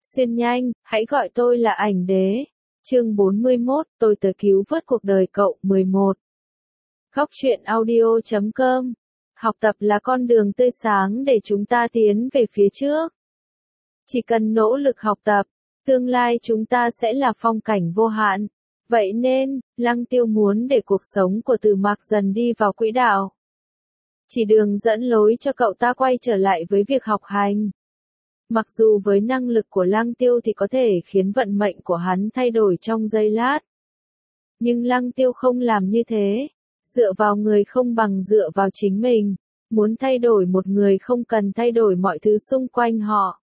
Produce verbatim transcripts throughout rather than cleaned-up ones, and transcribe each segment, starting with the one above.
Xuyên nhanh, hãy gọi tôi là ảnh đế. Chương bốn mươi mốt, tôi tới cứu vớt cuộc đời cậu. mười một. Góc truyện audio chấm com. Học tập là con đường tươi sáng để chúng ta tiến về phía trước. Chỉ cần nỗ lực học tập, tương lai chúng ta sẽ là phong cảnh vô hạn. Vậy nên, Lăng Tiêu muốn để cuộc sống của Từ Mạc dần đi vào quỹ đạo. Chỉ đường dẫn lối cho cậu ta quay trở lại với việc học hành. Mặc dù với năng lực của Lăng Tiêu thì có thể khiến vận mệnh của hắn thay đổi trong giây lát. Nhưng Lăng Tiêu không làm như thế. Dựa vào người không bằng dựa vào chính mình. Muốn thay đổi một người không cần thay đổi mọi thứ xung quanh họ,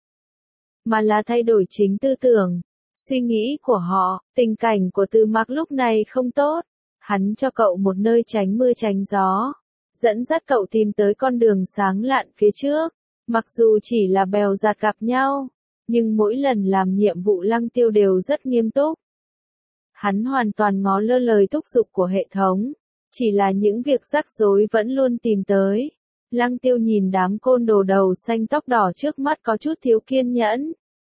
mà là thay đổi chính tư tưởng, suy nghĩ của họ. Tình cảnh của Từ Mạc lúc này không tốt. Hắn cho cậu một nơi tránh mưa tránh gió, dẫn dắt cậu tìm tới con đường sáng lạn phía trước. Mặc dù chỉ là bèo dạt gặp nhau, nhưng mỗi lần làm nhiệm vụ Lăng Tiêu đều rất nghiêm túc. Hắn hoàn toàn ngó lơ lời thúc giục của hệ thống, chỉ là những việc rắc rối vẫn luôn tìm tới. Lăng Tiêu nhìn đám côn đồ đầu xanh tóc đỏ trước mắt có chút thiếu kiên nhẫn.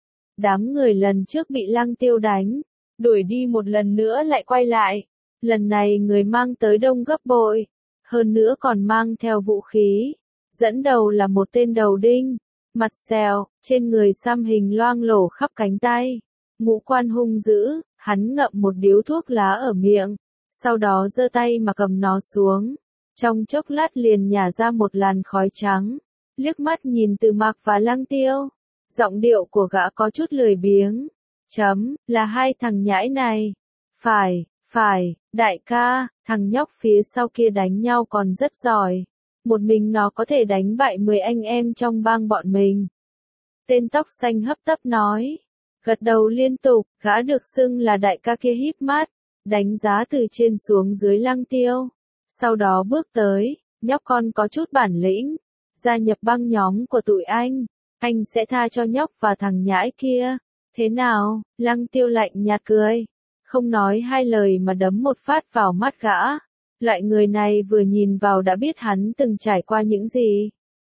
Đám người lần trước bị Lăng Tiêu đánh, đuổi đi một lần nữa lại quay lại. Lần này người mang tới đông gấp bội, hơn nữa còn mang theo vũ khí. Dẫn đầu là một tên đầu đinh, mặt xèo, trên người xăm hình loang lổ khắp cánh tay. Ngũ quan hung dữ, hắn ngậm một điếu thuốc lá ở miệng, sau đó giơ tay mà cầm nó xuống. Trong chốc lát liền nhả ra một làn khói trắng, liếc mắt nhìn Từ Mạc và Lăng Tiêu. Giọng điệu của gã có chút lười biếng. Chấm, là hai thằng nhãi này. Phải, phải, đại ca, thằng nhóc phía sau kia đánh nhau còn rất giỏi. Một mình nó có thể đánh bại mười anh em trong bang bọn mình. Tên tóc xanh hấp tấp nói. Gật đầu liên tục, gã được xưng là đại ca kia híp mắt, đánh giá từ trên xuống dưới Lăng Tiêu. Sau đó bước tới, nhóc con có chút bản lĩnh, gia nhập băng nhóm của tụi anh, anh sẽ tha cho nhóc và thằng nhãi kia. Thế nào? Lăng Tiêu lạnh nhạt cười, không nói hai lời mà đấm một phát vào mắt gã. Loại người này vừa nhìn vào đã biết hắn từng trải qua những gì.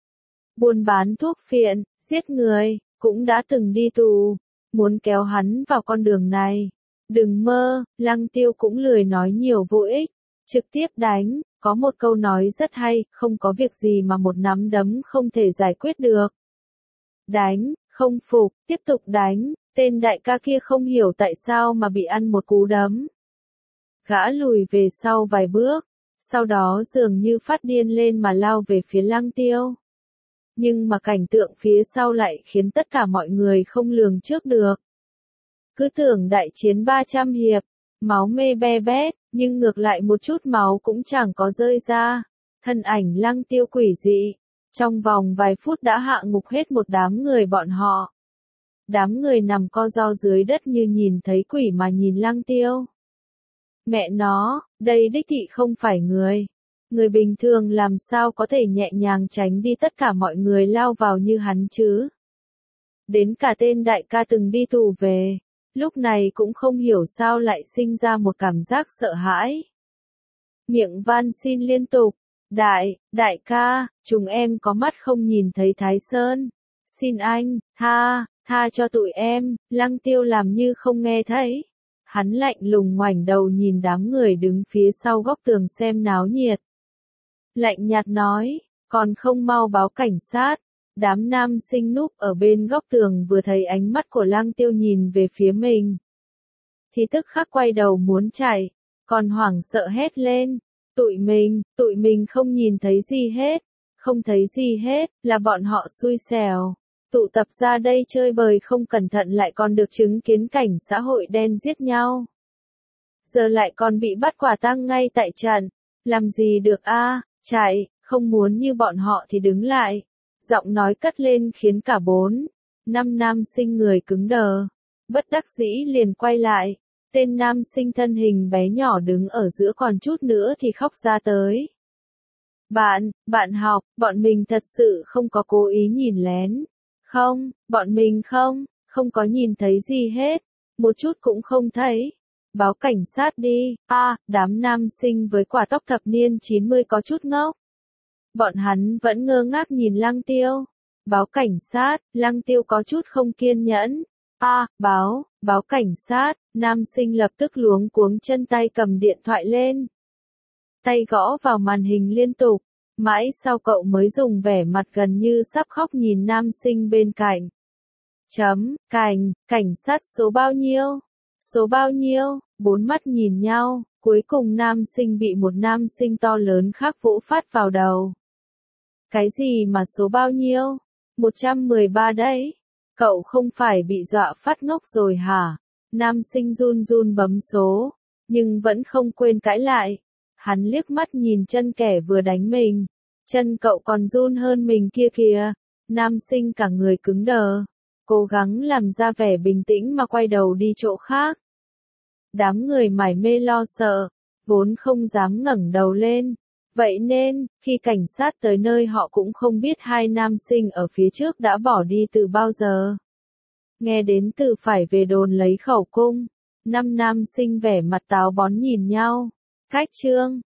Buôn bán thuốc phiện, giết người, cũng đã từng đi tù. Muốn kéo hắn vào con đường này, đừng mơ. Lăng Tiêu cũng lười nói nhiều vô ích, trực tiếp đánh. Có một câu nói rất hay, không có việc gì mà một nắm đấm không thể giải quyết được. Đánh, không phục, tiếp tục đánh. Tên đại ca kia không hiểu tại sao mà bị ăn một cú đấm. Gã lùi về sau vài bước, sau đó dường như phát điên lên mà lao về phía Lăng Tiêu. Nhưng mà cảnh tượng phía sau lại khiến tất cả mọi người không lường trước được. Cứ tưởng đại chiến ba trăm hiệp, máu mê be bét, nhưng ngược lại một chút máu cũng chẳng có rơi ra. Thân ảnh Lăng Tiêu quỷ dị, trong vòng vài phút đã hạ ngục hết một đám người bọn họ. Đám người nằm co ro dưới đất như nhìn thấy quỷ mà nhìn Lăng Tiêu. Mẹ nó, đây đích thị không phải người. Người bình thường làm sao có thể nhẹ nhàng tránh đi tất cả mọi người lao vào như hắn chứ. Đến cả tên đại ca từng đi tù về, lúc này cũng không hiểu sao lại sinh ra một cảm giác sợ hãi. Miệng van xin liên tục. Đại, đại ca, chúng em có mắt không nhìn thấy Thái Sơn. Xin anh, tha, tha cho tụi em. Lăng Tiêu làm như không nghe thấy. Hắn lạnh lùng ngoảnh đầu nhìn đám người đứng phía sau góc tường xem náo nhiệt. Lạnh nhạt nói, còn không mau báo cảnh sát. Đám nam sinh núp ở bên góc tường vừa thấy ánh mắt của Lăng Tiêu nhìn về phía mình, thì tức khắc quay đầu muốn chạy, còn hoảng sợ hét lên. Tụi mình, tụi mình không nhìn thấy gì hết, không thấy gì hết, là bọn họ xui xẻo. Tụ tập ra đây chơi bời không cẩn thận lại còn được chứng kiến cảnh xã hội đen giết nhau. Giờ lại còn bị bắt quả tang ngay tại trận. Làm gì được a, à? Chạy, không muốn như bọn họ thì đứng lại. Giọng nói cất lên khiến cả bốn, năm nam sinh người cứng đờ. Bất đắc dĩ liền quay lại. Tên nam sinh thân hình bé nhỏ đứng ở giữa còn chút nữa thì khóc ra tới. Bạn, bạn học, bọn mình thật sự không có cố ý nhìn lén. Không, bọn mình không, không có nhìn thấy gì hết. Một chút cũng không thấy. Báo cảnh sát đi. A, à, đám nam sinh với quả tóc thập niên chín mươi có chút ngốc. Bọn hắn vẫn ngơ ngác nhìn Lăng Tiêu. Báo cảnh sát. Lăng Tiêu có chút không kiên nhẫn. A, báo, báo cảnh sát, nam sinh lập tức luống cuống chân tay cầm điện thoại lên. Tay gõ vào màn hình liên tục, mãi sau cậu mới dùng vẻ mặt gần như sắp khóc nhìn nam sinh bên cạnh. Chấm, cảnh, cảnh sát số bao nhiêu? Số bao nhiêu? Bốn mắt nhìn nhau, cuối cùng nam sinh bị một nam sinh to lớn khác vỗ phát vào đầu. Cái gì mà số bao nhiêu? một trăm mười ba đấy. Cậu không phải bị dọa phát ngốc rồi hả? Nam sinh run run bấm số, nhưng vẫn không quên cãi lại. Hắn liếc mắt nhìn chân kẻ vừa đánh mình. Chân cậu còn run hơn mình kia kìa. Nam sinh cả người cứng đờ. Cố gắng làm ra vẻ bình tĩnh mà quay đầu đi chỗ khác. Đám người mải mê lo sợ, vốn không dám ngẩng đầu lên. Vậy nên, khi cảnh sát tới nơi họ cũng không biết hai nam sinh ở phía trước đã bỏ đi từ bao giờ. Nghe đến từ phải về đồn lấy khẩu cung, năm nam sinh vẻ mặt táo bón nhìn nhau. Cách chương